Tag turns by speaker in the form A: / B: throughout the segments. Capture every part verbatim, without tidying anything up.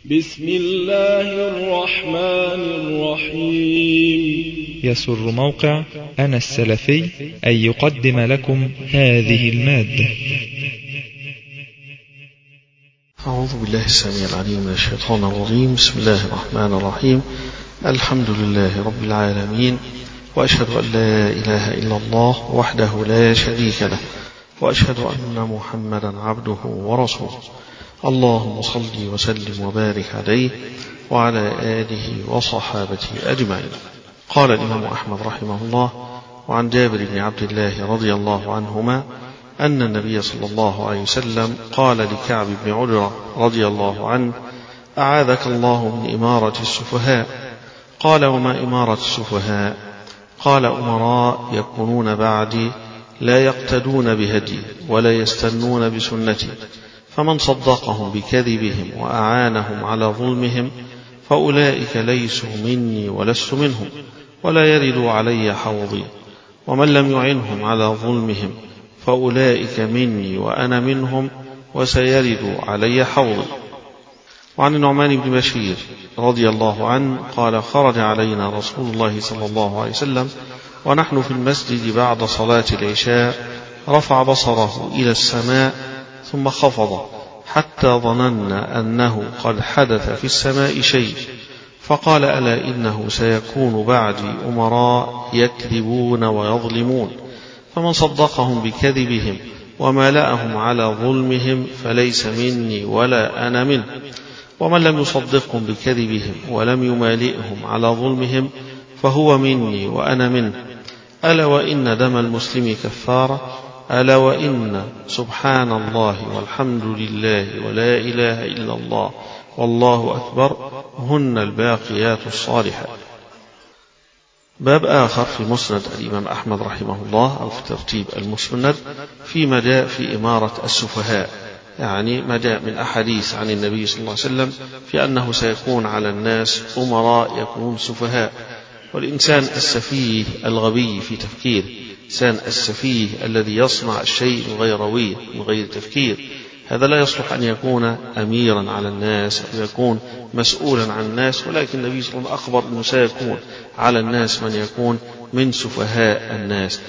A: بسم الله الرحمن الرحيم.
B: يسر موقع أنا السلفي أن يقدم لكم هذه المادة.
C: أعوذ بالله السميع العليم من الشيطان الرجيم. بسم الله الرحمن الرحيم. الحمد لله رب العالمين، وأشهد أن لا إله إلا الله وحده لا شريك له، وأشهد أن محمدا عبده ورسوله. اللهم صل وسلم وبارك عليه وعلى آله وصحابته أجمعين. قال الإمام أحمد رحمه الله: وعن جابر بن عبد الله رضي الله عنهما أن النبي صلى الله عليه وسلم قال لكعب بن عجرة رضي الله عنه: أعاذك الله من إمارة السفهاء. قال: وما إمارة السفهاء؟ قال: أمراء يكونون بعدي لا يقتدون بهدي ولا يستنون بسنتي، فمن صدقهم بكذبهم وأعانهم على ظلمهم فأولئك ليسوا مني ولست منهم، ولا يردوا علي حوضي، ومن لم يعنهم على ظلمهم فأولئك مني وأنا منهم، وسيردوا علي حوضي. وعن النعمان بن بشير رضي الله عنه قال: خرج علينا رسول الله صلى الله عليه وسلم ونحن في المسجد بعد صلاة العشاء، رفع بصره إلى السماء ثم خفض حتى ظننا أنه قد حدث في السماء شيء، فقال: ألا إنه سيكون بعدي أمراء يكذبون ويظلمون، فمن صدقهم بكذبهم ومالأهم على ظلمهم فليس مني ولا أنا منه، ومن لم يصدقهم بكذبهم ولم يمالئهم على ظلمهم فهو مني وأنا منه. ألا وإن دم المسلم كفارة، ألا وإن سبحان الله والحمد لله ولا إله إلا الله والله أكبر هن الباقيات الصالحات. باب آخر في مسند الإمام أحمد رحمه الله، أو في ترتيب المسند، فيما جاء في إمارة السفهاء، يعني ما جاء من أحاديث عن النبي صلى الله عليه وسلم في أنه سيكون على الناس أمراء يكونون سفهاء. والإنسان السفيه الغبي في تفكير، الإنسان السفيه الذي يصنع الشيء من غير روية من غير تفكير، هذا لا يصلح أن يكون أميرا على الناس أو يكون مسؤولا عن الناس. ولكن النبي صلى الله عليه وسلم أخبر أنه سيكون على الناس من يكون من سفهاء الناس،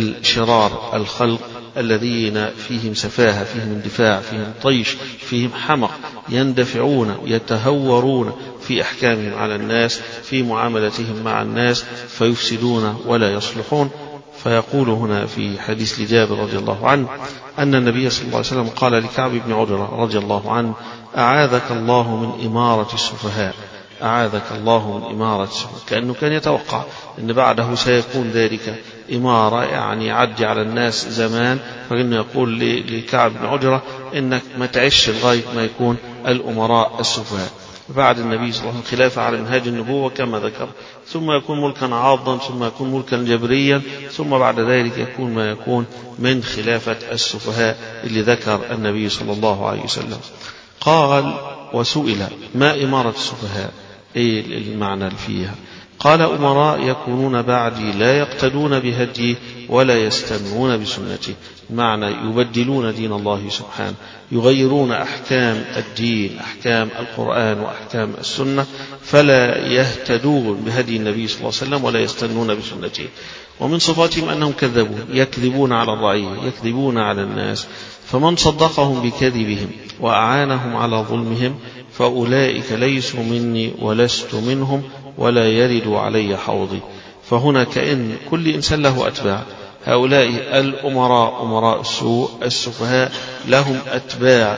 C: الشرار الخلق الذين فيهم سفاهة، فيهم اندفاع، فيهم طيش، فيهم حمق، يندفعون يتهورون في أحكامهم على الناس، في معاملتهم مع الناس، فيفسدون ولا يصلحون. فيقول هنا في حديث لجابر رضي الله عنه أن النبي صلى الله عليه وسلم قال لكعب بن عجرة رضي الله عنه: أعاذك الله من إمارة السفهاء. أعاذك الله من إمارة السفهاء، كأنه كان يتوقع أن بعده سيكون ذلك إمارة، يعني يعدي على الناس زمان، فإنه يقول لكعب بن عجرة إنك ما تعيش لغاية ما يكون الأمراء السفهاء بعد النبي صلى الله عليه وسلم خلافة على منهاج النبوة كما ذكر، ثم يكون ملكا عاضا، ثم يكون ملكا جبريا، ثم بعد ذلك يكون ما يكون من خلافة السفهاء اللي ذكر النبي صلى الله عليه وسلم. قال: وسئل: ما إمارة السفهاء؟ إيه المعنى اللي فيها؟ قال: أمراء يكونون بعدي لا يقتدون بهدي ولا يستنون بسنتي، معنى يبدلون دين الله سبحانه، يغيرون أحكام الدين، أحكام القرآن وأحكام السنة، فلا يهتدون بهدي النبي صلى الله عليه وسلم ولا يستنون بسنته. ومن صفاتهم أنهم كذبون، يكذبون على الرعية، يكذبون على الناس، فمن صدقهم بكذبهم وأعانهم على ظلمهم فأولئك ليسوا مني ولست منهم، ولا يردوا علي حوضي. فهنا كأن كل إنسان له أتباع، هؤلاء الأمراء أمراء السوء السفهاء لهم أتباع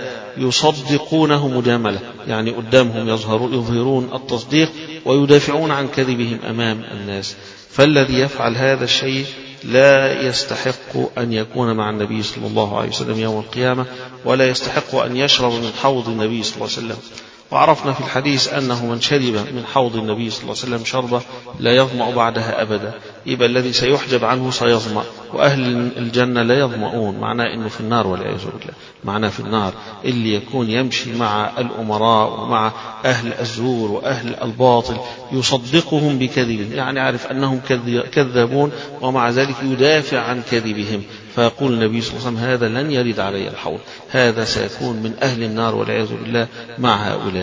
C: يصدقونه مجاملة، يعني قدامهم يظهرون التصديق ويدافعون عن كذبهم أمام الناس. فالذي يفعل هذا الشيء لا يستحق أن يكون مع النبي صلى الله عليه وسلم يوم القيامة، ولا يستحق أن يشرب من حوض النبي صلى الله عليه وسلم. وعرفنا في الحديث أنه من شرب من حوض النبي صلى الله عليه وسلم شربة لا يظمأ بعدها أبدا، يبقى الذي سيحجب عنه سيظمأ، وأهل الجنة لا يظمؤون، معناه أنه في النار والعياذ بالله، معناه في النار اللي يكون يمشي مع الأمراء ومع أهل الزور وأهل الباطل يصدقهم بكذبهم، يعني عارف أنهم كذابون ومع ذلك يدافع عن كذبهم، فيقول النبي صلى الله عليه وسلم: هذا لن يرد علي الحوض، هذا سيكون من أهل النار والعياذ بالله مع هؤلاء.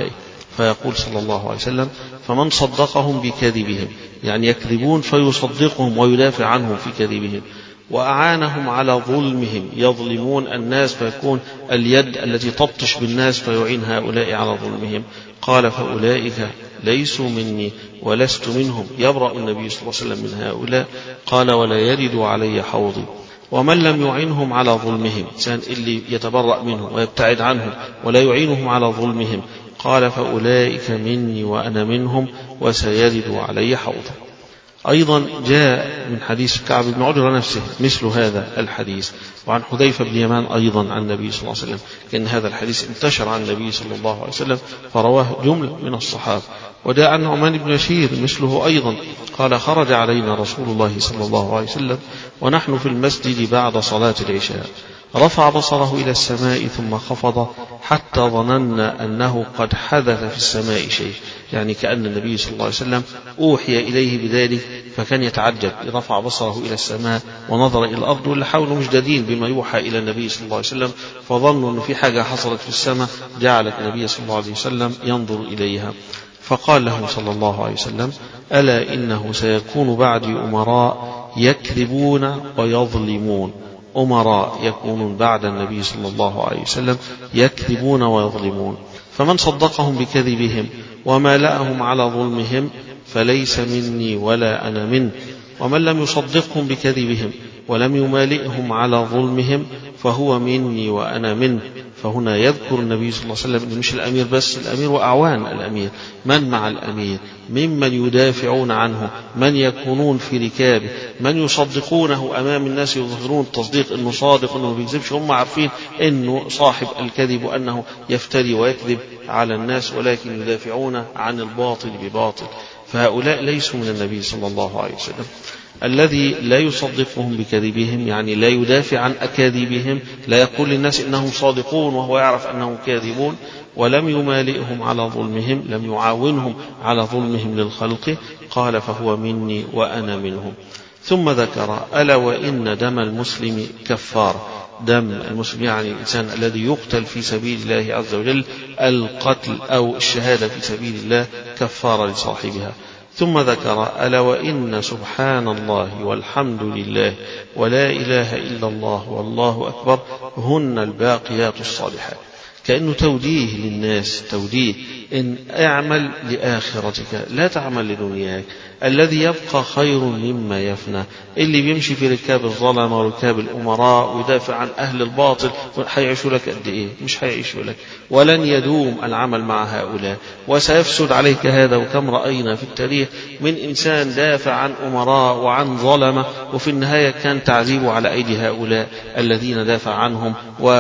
C: فيقول صلى الله عليه وسلم: فمن صدقهم بكذبهم، يعني يكذبون فيصدقهم ويدافع عنهم في كذبهم، وأعانهم على ظلمهم، يظلمون الناس فيكون اليد التي تبطش بالناس فيعين هؤلاء على ظلمهم. قال: فأولئك ليسوا مني ولست منهم، يبرأ النبي صلى الله عليه وسلم من هؤلاء. قال: ولا يرد علي حوضي. ومن لم يعينهم على ظلمهم، إنسان اللي يتبرأ منهم ويبتعد عنهم ولا يعينهم على ظلمهم، قال: فأولئك مني وأنا منهم وسيرد علي حوضي. أيضا جاء من حديث كعب بن عجرة نفسه مثل هذا الحديث، وعن حذيفة بن يمان أيضا عن النبي صلى الله عليه وسلم، كأن هذا الحديث انتشر عن النبي صلى الله عليه وسلم فرواه جملة من الصحابة. وجاء عن نعمان بن بشير مثله أيضا، قال: خرج علينا رسول الله صلى الله عليه وسلم ونحن في المسجد بعد صلاة العشاء، رفع بصره إلى السماء ثم خفض حتى ظننا أنه قد حدث في السماء شيء، يعني كأن النبي صلى الله عليه وسلم أوحي إليه بذلك، فكان يتعجب، رفع بصره إلى السماء ونظر إلى الأرض، واللي حوله مجددين بما يوحى إلى النبي صلى الله عليه وسلم، فظنوا أن في حاجة حصلت في السماء جعلت النبي صلى الله عليه وسلم ينظر إليها. فقال له صلى الله عليه وسلم: ألا إنه سيكون بعدي أمراء يكذبون ويظلمون. أمراء يكونون بعد النبي صلى الله عليه وسلم يكذبون ويظلمون، فمن صدقهم بكذبهم ومالأهم على ظلمهم فليس مني ولا أنا منه، ومن لم يصدقهم بكذبهم ولم يمالئهم على ظلمهم فهو مني وأنا منه. فهنا يذكر النبي صلى الله عليه وسلم مش الأمير بس، الأمير وأعوان الأمير، من مع الأمير ممن يدافعون عنه، من يكونون في ركابه، من يصدقونه أمام الناس، يظهرون تصديق أنه صادق أنه ما بيكذبش، هم عارفين أنه صاحب الكذب وأنه يفتري ويكذب على الناس، ولكن يدافعون عن الباطل بباطل. فهؤلاء ليسوا من النبي صلى الله عليه وسلم. الذي لا يصدقهم بكذبهم، يعني لا يدافع عن أكاذيبهم، لا يقول للناس إنهم صادقون وهو يعرف أنهم كاذبون، ولم يمالئهم على ظلمهم، لم يعاونهم على ظلمهم للخلق، قال: فهو مني وأنا منهم. ثم ذكر: ألا وإن دم المسلم كفارة. دم المسلم يعني الإنسان الذي يقتل في سبيل الله عز وجل، القتل أو الشهادة في سبيل الله كفارة لصاحبها. ثم ذكر: ألا وإن سبحان الله والحمد لله ولا إله إلا الله والله أكبر هن الباقيات الصالحات. كأنه توديه للناس، توديه إن اعمل لآخرتك لا تعمل لدنياك، الذي يبقى خير مما يفنى. اللي بيمشي في ركاب الظلم وركاب الأمراء ويدافع عن أهل الباطل حيعيشوا لك قد إيه؟ مش حيعيشوا لك، ولن يدوم العمل مع هؤلاء، وسيفسد عليك هذا. وكم رأينا في التاريخ من إنسان دافع عن أمراء وعن ظلمة، وفي النهاية كان تعذيبه على أيدي هؤلاء الذين دافع عنهم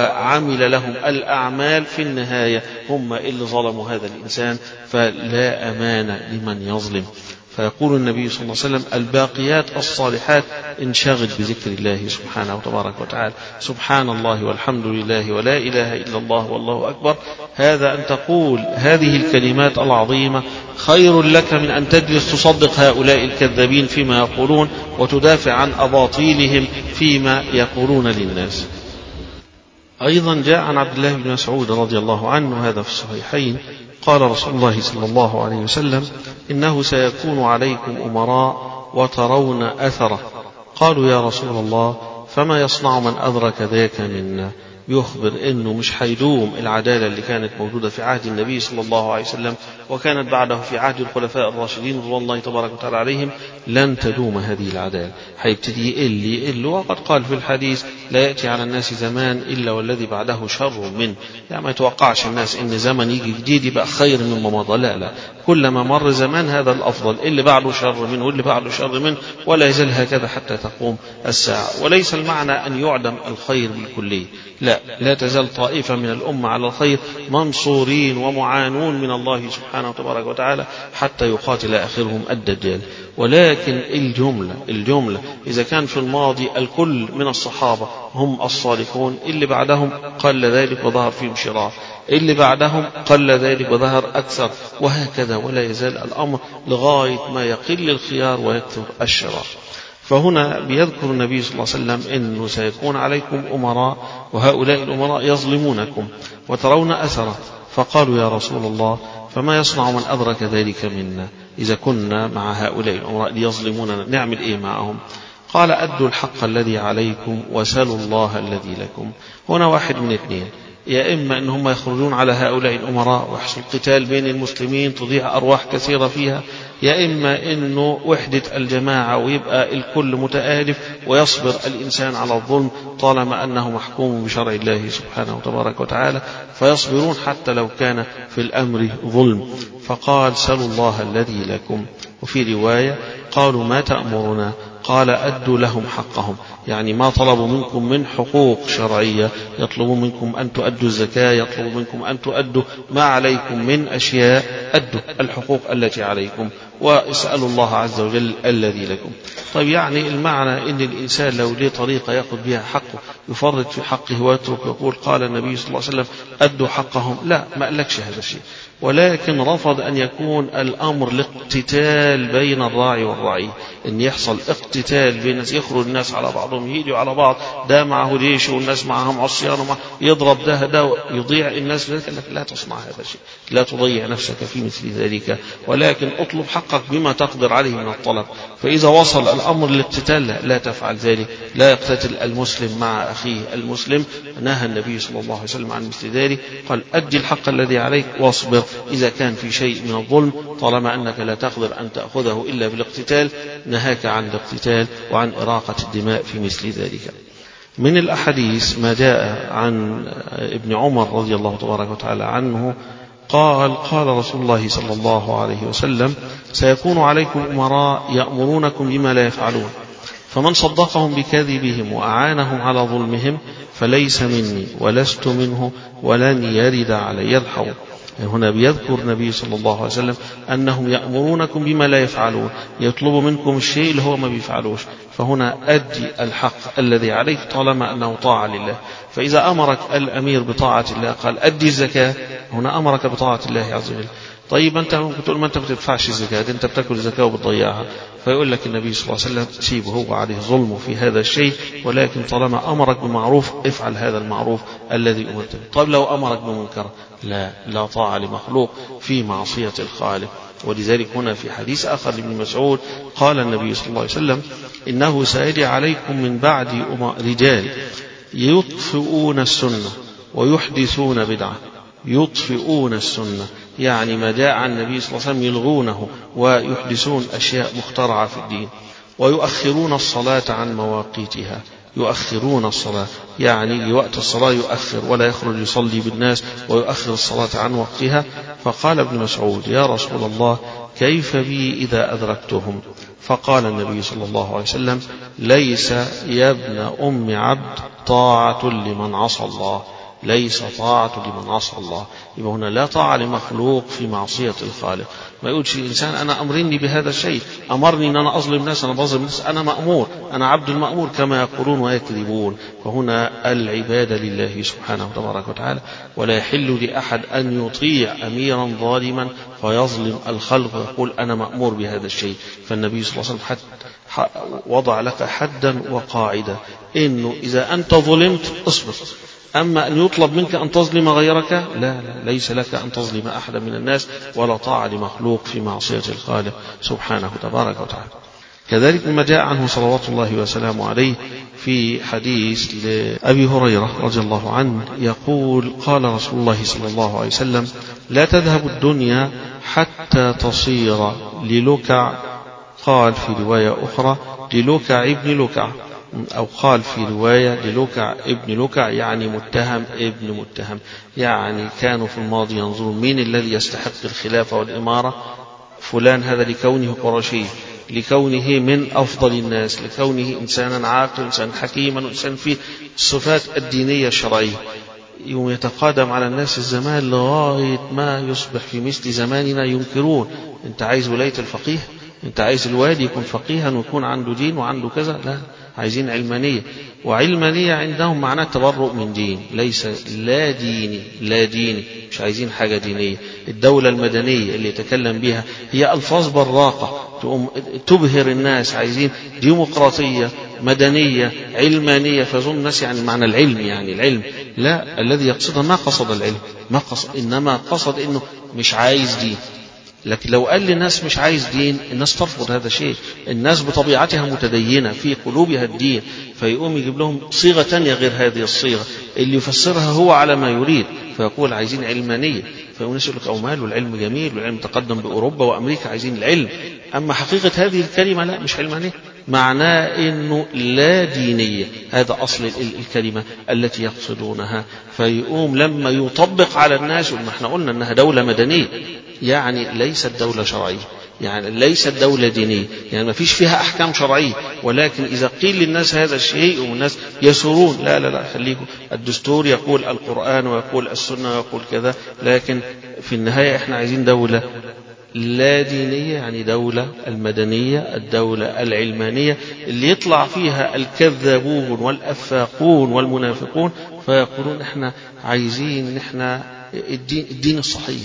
C: وعمل لهم الأعمال، في النهاية هم اللي ظلموا هذا الإنسان. فلا أمان لمن يظلم. فيقول النبي صلى الله عليه وسلم: الباقيات الصالحات، انشغل بذكر الله سبحانه وتبارك وتعالى، سبحان الله والحمد لله ولا إله إلا الله والله أكبر. هذا أن تقول هذه الكلمات العظيمة خير لك من أن تجلس تصدق هؤلاء الكذابين فيما يقولون وتدافع عن أباطيلهم فيما يقولون للناس. أيضا جاء عن عبد الله بن مسعود رضي الله عنه، هذا في الصحيحين، قال رسول الله صلى الله عليه وسلم: إنه سيكون عليكم أمراء وترون أثره. قالوا: يا رسول الله فما يصنع من أدرك ذاك منا؟ يخبر أنه مش حيدوم العدالة اللي كانت موجودة في عهد النبي صلى الله عليه وسلم وكانت بعده في عهد الخلفاء الراشدين رضوان الله تبارك وتعالى عليهم، لن تدوم هذه العدالة، حيبتدي يقل يقل. وقد قال في الحديث: لا يأتي على الناس زمان إلا والذي بعده شر منه. يعني ما يتوقعش الناس إن زمن يجي جديد يبقى خير مما مضى، لا لا، كلما مر زمان هذا الأفضل، اللي بعده شر منه واللي بعده شر منه، ولا يزال هكذا حتى تقوم الساعة. وليس المعنى أن يعدم الخير بالكلية، لا، لا تزال طائفة من الأمة على الخير منصورين ومعانون من الله سبحانه وتبارك وتعالى حتى يقاتل آخرهم الدجال. ولكن الجملة الجملة إذا كان في الماضي الكل من الصحابة هم الصالحون، اللي بعدهم قل ذلك وظهر فيهم شرار، اللي بعدهم قل ذلك وظهر أكثر، وهكذا، ولا يزال الأمر لغاية ما يقل الخيار ويكثر الشرار. فهنا بيذكر النبي صلى الله عليه وسلم أنه سيكون عليكم أمراء، وهؤلاء الأمراء يظلمونكم وترون أثره. فقالوا: يا رسول الله فما يصنع من أدرك ذلك منا إذا كنا مع هؤلاء الأمراء ليظلموننا نعمل إيه معهم؟ قال أدوا الحق الذي عليكم وسلوا الله الذي لكم. هنا واحد من اثنين، يا إما أن هم يخرجون على هؤلاء الأمراء ويحصل قتال بين المسلمين تضيع أرواح كثيرة فيها، يا إما أنه وحدة الجماعة ويبقى الكل متآلف ويصبر الإنسان على الظلم طالما أنه محكوم بشرع الله سبحانه وتبارك وتعالى، فيصبرون حتى لو كان في الأمر ظلم. فقال سلوا الله الذي لكم. وفي رواية قالوا ما تأمرنا؟ قال أدوا لهم حقهم، يعني ما طلبوا منكم من حقوق شرعية، يطلبوا منكم أن تؤدوا الزكاة، يطلبوا منكم أن تؤدوا ما عليكم من أشياء، أدوا الحقوق التي عليكم واسألوا الله عز وجل الذي لكم. طيب يعني المعنى أن الإنسان لو ليه طريقة يأخذ بها حقه يفرط في حقه ويترك يقول قال النبي صلى الله عليه وسلم أدوا حقهم، لا، ما قالكش هذا الشيء، ولكن رفض أن يكون الأمر الاقتتال بين الراعي والرعي، أن يحصل اقتتال بين الناس، يخرج الناس على بعضهم يهيدوا على بعض، ده معه جيش والناس معهم عصيان يضرب ده ده يضيع الناس. لك لا تصنع هذا الشيء، لا تضيع نفسك في مثل ذلك، ولكن اطلب حقك بما تقدر عليه من الطلب. فإذا وصل الأمر للاقتتال لا, لا تفعل ذلك، لا يقتتل المسلم مع أخيه المسلم. نهى النبي صلى الله عليه وسلم عن مثل ذلك، قال أدي الحق الذي عليك واصبر إذا كان في شيء من الظلم، طالما أنك لا تقدر أن تأخذه إلا بالاقتتال نهاك عن الاقتتال وعن إراقة الدماء في مثل ذلك. من الأحاديث ما جاء عن ابن عمر رضي الله تبارك وتعالى عنه قال قال رسول الله صلى الله عليه وسلم سيكون عليكم أمراء يأمرونكم بما لا يفعلون، فمن صدقهم بكذبهم وأعانهم على ظلمهم فليس مني ولست منه ولن يرد علي الحوض. هنا بيذكر النبي صلى الله عليه وسلم أنهم يأمرونكم بما لا يفعلون، يطلب منكم الشيء اللي هو ما بيفعلوش، فهنا أدي الحق الذي عليك طالما أنه طاعة لله. فإذا أمرك الأمير بطاعة الله قال أدي الزكاة، هنا أمرك بطاعة الله عز وجل. طيب أنت ممكن تقول ما أنت بتدفعش الزكاة، أنت بتأكل الزكاة وبتضيعها، فيقول لك النبي صلى الله عليه وسلم سيبه، هو عليه ظلم في هذا الشيء، ولكن طالما أمرك بمعروف افعل هذا المعروف الذي أمرت به. طيب لو أمرك بمنكر لا لا طاعة لمخلوق في معصية الخالق. ولذلك هنا في حديث آخر لابن مسعود قال النبي صلى الله عليه وسلم إنه سيأتي عليكم من بعد رجال يطفئون السنة ويحدثون بدعة. يطفئون السنة يعني ما جاء عن النبي صلى الله عليه وسلم يلغونه ويحدثون أشياء مخترعة في الدين، ويؤخرون الصلاة عن مواقيتها. يؤخرون الصلاة يعني وقت الصلاة يؤخر ولا يخرج يصلي بالناس ويؤخر الصلاة عن وقتها. فقال ابن مسعود يا رسول الله كيف بي إذا أدركتهم؟ فقال النبي صلى الله عليه وسلم ليس يا ابن أم عبد طاعة لمن عصى الله، ليس طاعة لمن عصى الله. يبقى هنا لا طاعة لمخلوق في معصية الخالق. ما يقولش الإنسان أنا أمرني بهذا الشيء، أمرني أن أنا أظلم ناس، أنا بظلم ناس، أنا مأمور، أنا عبد المأمور كما يقولون ويكذبون. فهنا العبادة لله سبحانه وتبارك وتعالى، ولا يحل لأحد أن يطيع أميرا ظالما فيظلم الخلق ويقول أنا مأمور بهذا الشيء. فالنبي صلى الله عليه وسلم حتى وضع لك حدا وقاعدة إنه إذا أنت ظلمت اصبر، أما أن يطلب منك أن تظلم غيرك لا لا ليس لك أن تظلم أحدا من الناس، ولا طاعة لمخلوق في معصية الخالق سبحانه تبارك وتعالى. كذلك ما جاء عنه صلوات الله وسلامه عليه في حديث لأبي هريرة رضي الله عنه يقول قال رسول الله صلى الله عليه وسلم لا تذهب الدنيا حتى تصير للكع، قال في رواية أخرى للكع ابن لكع، أو قال في رواية للكع ابن لكع يعني متهم ابن متهم، يعني كانوا في الماضي ينظرون مين الذي يستحق الخلافة والإمارة، فلان هذا لكونه قرشي، لكونه من أفضل الناس، لكونه إنسانا عاقل، إنسان حكيما، إنسان فيه الصفات الدينية الشرعية. يوم يتقادم على الناس الزمان لغاية ما يصبح في مثل زماننا ينكرون أنت عايز ولاية الفقيه، أنت عايز الوالي يكون فقيها ويكون عنده دين وعنده كذا، لا، عايزين علمانية. وعلمانية عندهم معناه تبرؤ من دين، ليس لا ديني لا ديني، مش عايزين حاجة دينية. الدولة المدنية اللي يتكلم بها هي ألفاظ براقة تبهر الناس، عايزين ديمقراطية مدنية علمانية، فظن الناس يعني معنى العلم يعني العلم، لا، الذي يقصده ما قصد العلم، ما قصد، إنما قصد إنه مش عايز دين. لكن لو قال للناس مش عايز دين، الناس ترفض هذا الشيء. الناس بطبيعتها متدينة في قلوبها الدين، فيقوم يجيب لهم صيغة تانية غير هذه الصيغة اللي يفسرها هو على ما يريد، فيقول عايزين علمانية، فيقول يقول لك أو مال والعلم جميل والعلم تقدم بأوروبا وأمريكا عايزين العلم. أما حقيقة هذه الكلمة لا، مش علمانية، معناه إنه لا دينية، هذا أصل الكلمة التي يقصدونها. فيقوم لما يطبق على الناس، ما احنا قلنا إنها دولة مدنية، يعني ليست دولة شرعية، يعني ليست دولة دينية، يعني ما فيش فيها أحكام شرعية. ولكن إذا قيل للناس هذا الشيء والناس يسرون، لا لا لا خليكم، الدستور يقول القرآن ويقول السنة ويقول كذا، لكن في النهاية احنا عايزين دولة لا دينية، يعني دولة المدنية، الدولة العلمانية اللي يطلع فيها الكذابون والأفاقون والمنافقون فيقولون احنا عايزين احنا الدين, الدين الصحيح،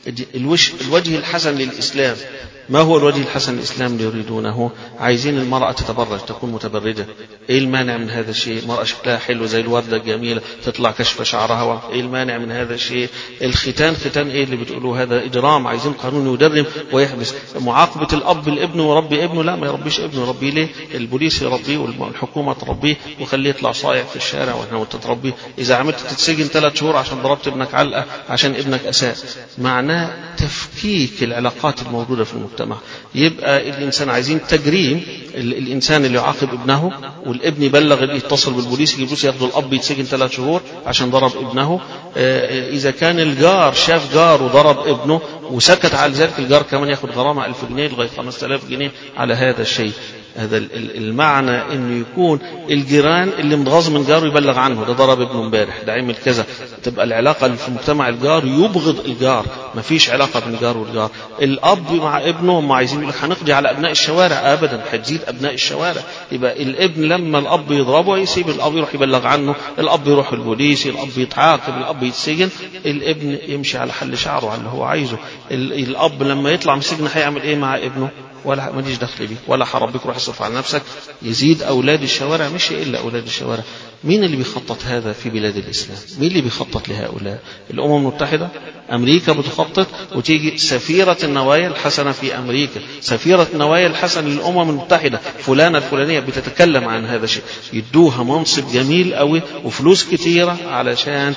C: الوجه الحسن للإسلام. ما هو الوجه الحسن للإسلام اللي يريدونه؟ عايزين المرأة تتبرج، تكون متبرجة. ايه المانع من هذا الشيء؟ مرأة شكلها حلو زي الوردة الجميلة تطلع كشف شعرها، ايه المانع من هذا الشيء؟ الختان، ختان ايه اللي بتقولوه؟ هذا اجرام، عايزين قانون يدرم ويحبس. معاقبة الاب الابن وربي ابنه، لا ما يربيش ابنه، يربيه ليه؟ البوليس يربيه والحكومة تربيه وخليه يطلع صايع في الشارع واحنا تتربيه. اذا عملت تتسجن ثلاث شهور عشان ضربت ابنك علقة عشان ابنك اساء. معناه تفكيك العلاقات الموجودة في المجتمع. يبقى الإنسان عايزين تجريم الإنسان اللي يعاقب ابنه، والابن يبلغ يتصل بالبوليس يجيبوه ياخدوا الأب يتسجن ثلاث شهور عشان ضرب ابنه. إذا كان الجار شاف جار وضرب ابنه وسكت على ذلك، الجار كمان ياخد غرامة ألف جنيه لغاية خمسة آلاف جنيه على هذا الشيء. هذا المعنى انه يكون الجيران اللي متغاظ من جاره يبلغ عنه، ده ضرب ابنه امبارح، ده عمل كذا. تبقى العلاقه في مجتمع الجار يبغض الجار، ما فيش علاقه بين الجار والجار. الاب مع ابنه هم عايزين يقول لك هنقضي على ابناء الشوارع، ابدا هتزيد ابناء الشوارع. يبقى الابن لما الاب يضربه يسيب الاب يروح يبلغ عنه، الاب يروح البوليس، الاب يتعاقب، الاب يتسجن، الابن يمشي على حل شعره على اللي هو عايزه. الاب لما يطلع من السجن هيعمل ايه مع ابنه؟ ولا ماليش دخل بيه، ولا حربك روح اصرف على نفسك. يزيد اولاد الشوارع، مش الا اولاد الشوارع. مين اللي بيخطط هذا في بلاد الاسلام؟ مين اللي بيخطط لهؤلاء؟ الامم المتحده، امريكا بتخطط، وتيجي سفيره النوايا الحسنه في امريكا، سفيره النوايا الحسنه للامم المتحده فلانه الفلانيه بتتكلم عن هذا الشيء، يدوها منصب جميل قوي وفلوس كتيره علشان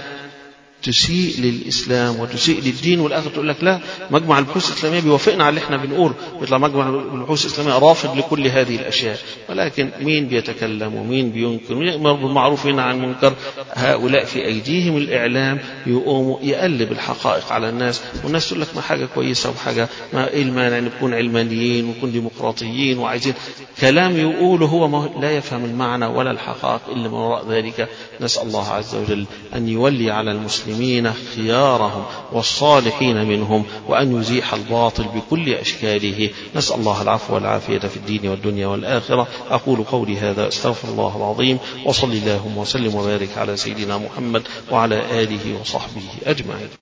C: تسيء للإسلام وتسيء للدين. والآخر تقول لك لا، مجمع البحوث الإسلامية بيوافقنا على اللي احنا بنقوله، بيطلع مجمع البحوث الإسلامية رافض لكل هذه الأشياء. ولكن مين بيتكلم ومين بينكر ومين يأمر بالمعروف وينهى عن المنكر؟ هؤلاء في أيديهم الإعلام، يقوموا يقلب الحقائق على الناس، والناس تقول لك ما حاجة كويسة وحاجة ما إيه المانع نكون علمانيين ونكون ديمقراطيين وعايزين كلام يقوله هو ما لا يفهم المعنى ولا الحقائق إلا من وراء ذلك. نسأل الله عز وجل أن يولي على المسلمين خيارهم والصالحين منهم، وأن يزيح الباطل بكل أشكاله. نسأل الله العفو والعافية في الدين والدنيا والآخرة. أقول قولي هذا، أستغفر الله العظيم، وصلي اللهم وسلم وبارك على سيدنا محمد وعلى آله وصحبه أجمعين.